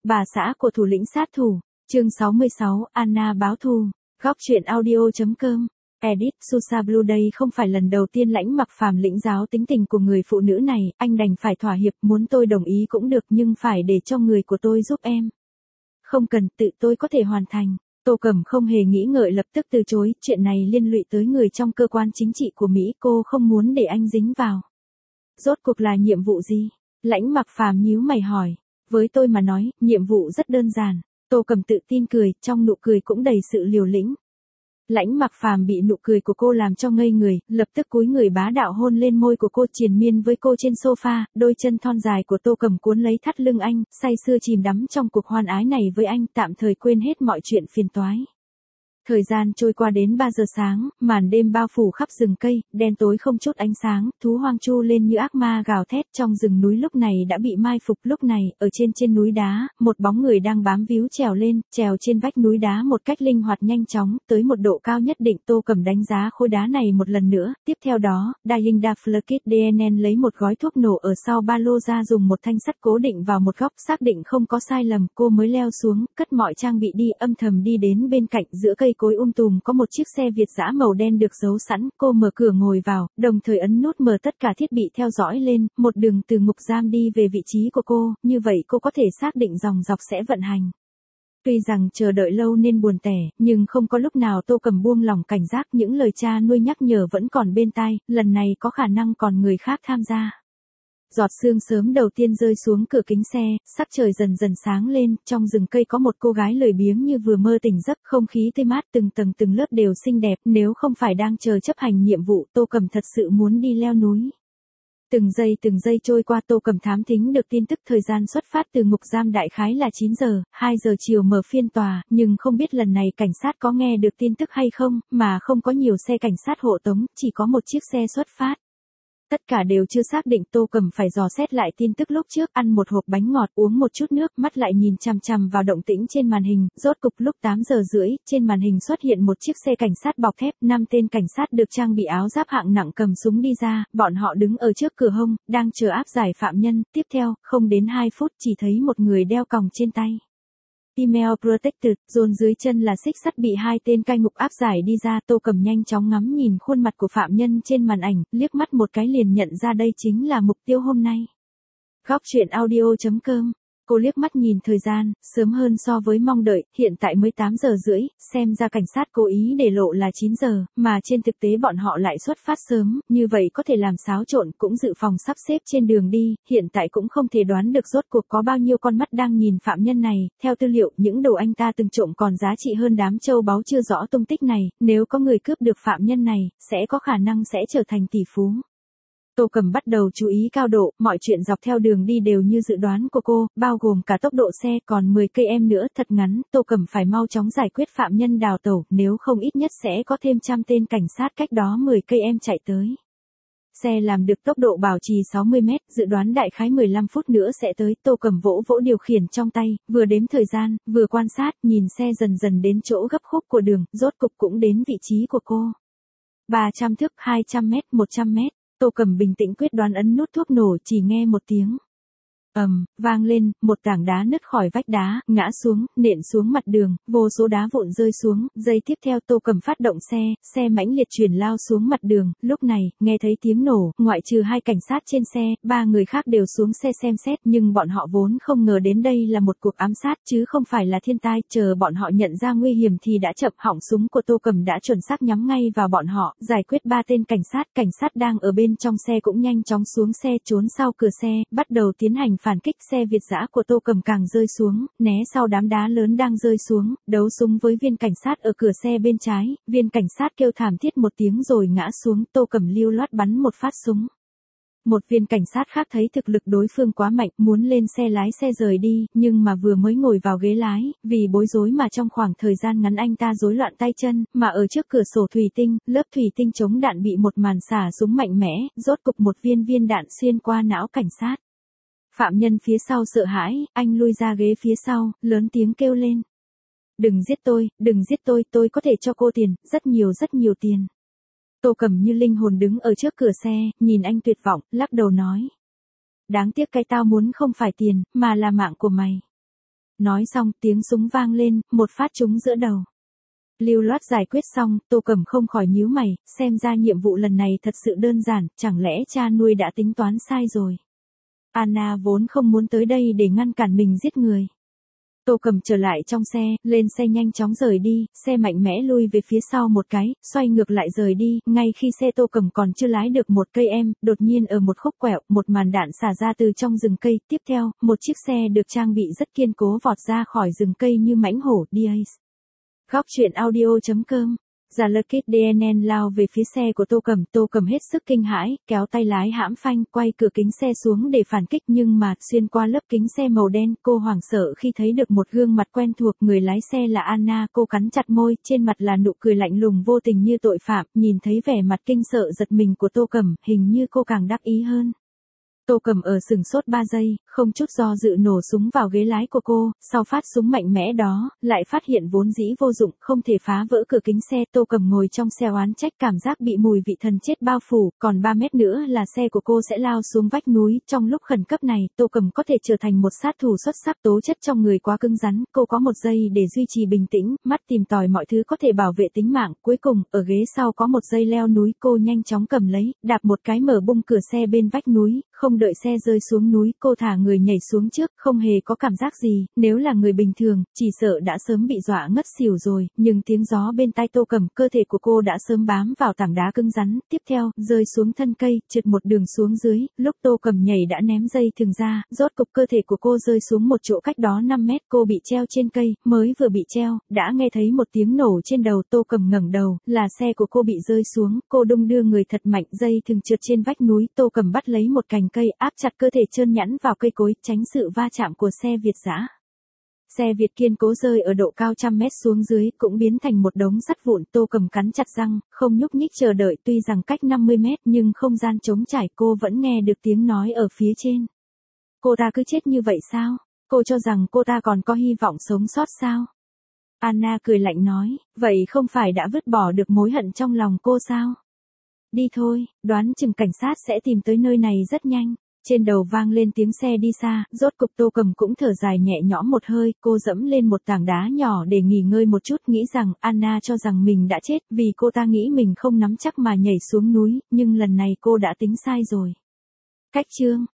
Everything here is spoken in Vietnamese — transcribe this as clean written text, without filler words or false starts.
Bà xã của thủ lĩnh sát thủ, chương 66, Anna báo thù, góc truyện audio.com. Edit, Susa Blue đây không phải lần đầu tiên Lãnh Mặc Phàm lĩnh giáo tính tình của người phụ nữ này, anh đành phải thỏa hiệp, muốn tôi đồng ý cũng được nhưng phải để cho người của tôi giúp em. Không cần, tự tôi có thể hoàn thành. Tô Cẩm không hề nghĩ ngợi lập tức từ chối, chuyện này liên lụy tới người trong cơ quan chính trị của Mỹ, cô không muốn để anh dính vào. Rốt cuộc là nhiệm vụ gì? Lãnh Mặc Phàm nhíu mày hỏi. Với tôi mà nói, nhiệm vụ rất đơn giản. Tô Cẩm tự tin cười, trong nụ cười cũng đầy sự liều lĩnh. Lãnh Mặc Phàm bị nụ cười của cô làm cho ngây người, lập tức cúi người bá đạo hôn lên môi của cô, triền miên với cô trên sofa, đôi chân thon dài của Tô Cẩm cuốn lấy thắt lưng anh, say sưa chìm đắm trong cuộc hoan ái này với anh, tạm thời quên hết mọi chuyện phiền toái. Thời gian trôi qua đến 3 giờ sáng, màn đêm bao phủ khắp rừng cây, đen tối không chút ánh sáng, thú hoang chu lên như ác ma gào thét, trong rừng núi lúc này đã bị mai phục. Lúc này, ở trên núi đá, một bóng người đang bám víu trèo trên vách núi đá một cách linh hoạt nhanh chóng, tới một độ cao nhất định. Tô Cẩm đánh giá khối đá này một lần nữa, tiếp theo đó, Dahinda Flakit DNN lấy một gói thuốc nổ ở sau ba lô ra, dùng một thanh sắt cố định vào một góc, xác định không có sai lầm, cô mới leo xuống, cất mọi trang bị đi, âm thầm đi đến bên cạnh. Giữa cây cối tùm có một chiếc xe Việt dã màu đen được giấu sẵn, cô mở cửa ngồi vào, đồng thời ấn nút mở tất cả thiết bị theo dõi lên, một đường từ ngục giam đi về vị trí của cô, như vậy cô có thể xác định dòng dọc sẽ vận hành. Tuy rằng chờ đợi lâu nên buồn tẻ, nhưng không có lúc nào Tô Cẩm buông lỏng cảnh giác, những lời cha nuôi nhắc nhở vẫn còn bên tai, lần này có khả năng còn người khác tham gia. Giọt sương sớm đầu tiên rơi xuống cửa kính xe, sắc trời dần dần sáng lên, trong rừng cây có một cô gái lười biếng như vừa mơ tỉnh giấc, không khí tươi mát, từng tầng từng lớp đều xinh đẹp, nếu không phải đang chờ chấp hành nhiệm vụ, Tô Cẩm thật sự muốn đi leo núi. Từng giây trôi qua, Tô Cẩm thám thính được tin tức thời gian xuất phát từ ngục giam đại khái là 9 giờ, 2 giờ chiều mở phiên tòa, nhưng không biết lần này cảnh sát có nghe được tin tức hay không, mà không có nhiều xe cảnh sát hộ tống, chỉ có một chiếc xe xuất phát. Tất cả đều chưa xác định, Tô Cẩm phải dò xét lại tin tức lúc trước, ăn một hộp bánh ngọt, uống một chút nước, mắt lại nhìn chằm chằm vào động tĩnh trên màn hình. Rốt cục lúc 8 giờ rưỡi, trên màn hình xuất hiện một chiếc xe cảnh sát bọc thép, 5 tên cảnh sát được trang bị áo giáp hạng nặng cầm súng đi ra, bọn họ đứng ở trước cửa hông, đang chờ áp giải phạm nhân. Tiếp theo, không đến 2 phút chỉ thấy một người đeo còng trên tay. Email Protected, dồn dưới chân là xích sắt, bị 2 tên cai ngục áp giải đi ra. Tô Cẩm nhanh chóng ngắm nhìn khuôn mặt của phạm nhân trên màn ảnh, liếc mắt một cái liền nhận ra đây chính là mục tiêu hôm nay. Góc truyện audio.com. Cô liếc mắt nhìn thời gian, sớm hơn so với mong đợi, hiện tại mới 8 giờ rưỡi, xem ra cảnh sát cố ý để lộ là 9 giờ, mà trên thực tế bọn họ lại xuất phát sớm, như vậy có thể làm xáo trộn, cũng dự phòng sắp xếp trên đường đi, hiện tại cũng không thể đoán được rốt cuộc có bao nhiêu con mắt đang nhìn phạm nhân này. Theo tư liệu, những đồ anh ta từng trộm còn giá trị hơn đám châu báu chưa rõ tung tích này, nếu có người cướp được phạm nhân này, sẽ có khả năng sẽ trở thành tỷ phú. Tô Cẩm bắt đầu chú ý cao độ, mọi chuyện dọc theo đường đi đều như dự đoán của cô, bao gồm cả tốc độ xe, còn 10 km nữa thật ngắn, Tô Cẩm phải mau chóng giải quyết phạm nhân đào tẩu, nếu không ít nhất sẽ có thêm trăm tên cảnh sát cách đó 10 km chạy tới. Xe làm được tốc độ bảo trì 60 m, dự đoán đại khái 15 phút nữa sẽ tới. Tô Cẩm vỗ điều khiển trong tay, vừa đếm thời gian, vừa quan sát, nhìn xe dần dần đến chỗ gấp khúc của đường, rốt cục cũng đến vị trí của cô. 300 thước, 200 m, 100 m. Tô Cẩm bình tĩnh quyết đoán ấn nút thuốc nổ, chỉ nghe một tiếng vang lên, một tảng đá nứt khỏi vách đá, ngã xuống, nện xuống mặt đường, vô số đá vụn rơi xuống. Giây tiếp theo Tô Cẩm phát động xe mãnh liệt chuyển lao xuống mặt đường. Lúc này, nghe thấy tiếng nổ, ngoại trừ 2 cảnh sát trên xe, 3 người khác đều xuống xe xem xét, nhưng bọn họ vốn không ngờ đến đây là một cuộc ám sát, chứ không phải là thiên tai. Chờ bọn họ nhận ra nguy hiểm thì đã chậm, họng súng của Tô Cẩm đã chuẩn xác nhắm ngay vào bọn họ, giải quyết 3 tên cảnh sát đang ở bên trong xe cũng nhanh chóng xuống xe, trốn sau cửa xe, bắt đầu tiến hành phản kích. Xe Việt dã của Tô Cẩm càng rơi xuống, né sau đám đá lớn đang rơi xuống, đấu súng với viên cảnh sát ở cửa xe bên trái, viên cảnh sát kêu thảm thiết một tiếng rồi ngã xuống. Tô Cẩm lưu loát bắn một phát súng. Một viên cảnh sát khác thấy thực lực đối phương quá mạnh, muốn lên xe lái xe rời đi, nhưng mà vừa mới ngồi vào ghế lái, vì bối rối mà trong khoảng thời gian ngắn anh ta rối loạn tay chân, mà ở trước cửa sổ thủy tinh, lớp thủy tinh chống đạn bị một màn xả súng mạnh mẽ, rốt cục một viên đạn xuyên qua não cảnh sát. Phạm nhân phía sau sợ hãi, anh lui ra ghế phía sau, lớn tiếng kêu lên. Đừng giết tôi có thể cho cô tiền, rất nhiều tiền. Tô Cẩm như linh hồn đứng ở trước cửa xe, nhìn anh tuyệt vọng, lắc đầu nói. Đáng tiếc cái tao muốn không phải tiền, mà là mạng của mày. Nói xong tiếng súng vang lên, một phát trúng giữa đầu. Lưu loát giải quyết xong, Tô Cẩm không khỏi nhíu mày, xem ra nhiệm vụ lần này thật sự đơn giản, chẳng lẽ cha nuôi đã tính toán sai rồi. Anna vốn không muốn tới đây để ngăn cản mình giết người. Tô Cẩm trở lại trong xe, lên xe nhanh chóng rời đi, xe mạnh mẽ lui về phía sau một cái, xoay ngược lại rời đi, ngay khi xe Tô Cẩm còn chưa lái được một cây em, đột nhiên ở một khúc quẹo, một màn đạn xả ra từ trong rừng cây, tiếp theo, một chiếc xe được trang bị rất kiên cố vọt ra khỏi rừng cây như mãnh hổ, Diaz. Góc truyện audio.com. Giả lật kít DNN lao về phía xe của Tô Cẩm hết sức kinh hãi, kéo tay lái hãm phanh, quay cửa kính xe xuống để phản kích nhưng mà, xuyên qua lớp kính xe màu đen, cô hoảng sợ khi thấy được một gương mặt quen thuộc, người lái xe là Anna, cô cắn chặt môi, trên mặt là nụ cười lạnh lùng vô tình như tội phạm, nhìn thấy vẻ mặt kinh sợ giật mình của Tô Cẩm, hình như cô càng đắc ý hơn. Tô Cẩm ở sừng sốt 3 giây, không chút do dự nổ súng vào ghế lái của cô, sau phát súng mạnh mẽ đó, lại phát hiện vốn dĩ vô dụng, không thể phá vỡ cửa kính xe. Tô Cẩm ngồi trong xe oán trách cảm giác bị mùi vị thần chết bao phủ, còn 3 mét nữa là xe của cô sẽ lao xuống vách núi. Trong lúc khẩn cấp này, Tô Cẩm có thể trở thành một sát thủ xuất sắc, tố chất trong người quá cứng rắn, cô có 1 giây để duy trì bình tĩnh, mắt tìm tòi mọi thứ có thể bảo vệ tính mạng. Cuối cùng, ở ghế sau có 1 giây leo núi, cô nhanh chóng cầm lấy, đạp một cái mở bung cửa xe bên vách núi, không đợi xe rơi xuống núi, cô thả người nhảy xuống trước, không hề có cảm giác gì, nếu là người bình thường, chỉ sợ đã sớm bị dọa ngất xỉu rồi, nhưng tiếng gió bên tai Tô Cẩm, cơ thể của cô đã sớm bám vào tảng đá cứng rắn, tiếp theo, rơi xuống thân cây, trượt một đường xuống dưới, lúc Tô Cẩm nhảy đã ném dây thừng ra, rốt cục cơ thể của cô rơi xuống một chỗ cách đó 5 mét, cô bị treo trên cây, mới vừa bị treo, đã nghe thấy một tiếng nổ trên đầu. Tô Cẩm ngẩng đầu, là xe của cô bị rơi xuống, cô đung đưa người thật mạnh, dây thừng trượt trên vách núi, Tô Cẩm bắt lấy một cành cây, áp chặt cơ thể trơn nhẵn vào cây cối, tránh sự va chạm của xe Việt dã. Xe Việt kiên cố rơi ở độ cao 100 mét xuống dưới, cũng biến thành một đống sắt vụn. Tô Cẩm cắn chặt răng, không nhúc nhích chờ đợi, tuy rằng cách 50 mét nhưng không gian trống trải, cô vẫn nghe được tiếng nói ở phía trên. Cô ta cứ chết như vậy sao? Cô cho rằng cô ta còn có hy vọng sống sót sao? Anna cười lạnh nói, vậy không phải đã vứt bỏ được mối hận trong lòng cô sao? Đi thôi, đoán chừng cảnh sát sẽ tìm tới nơi này rất nhanh. Trên đầu vang lên tiếng xe đi xa, rốt cục Tô Cẩm cũng thở dài nhẹ nhõm một hơi, cô dẫm lên một tảng đá nhỏ để nghỉ ngơi một chút, nghĩ rằng Anna cho rằng mình đã chết, vì cô ta nghĩ mình không nắm chắc mà nhảy xuống núi, nhưng lần này cô đã tính sai rồi. Cách chương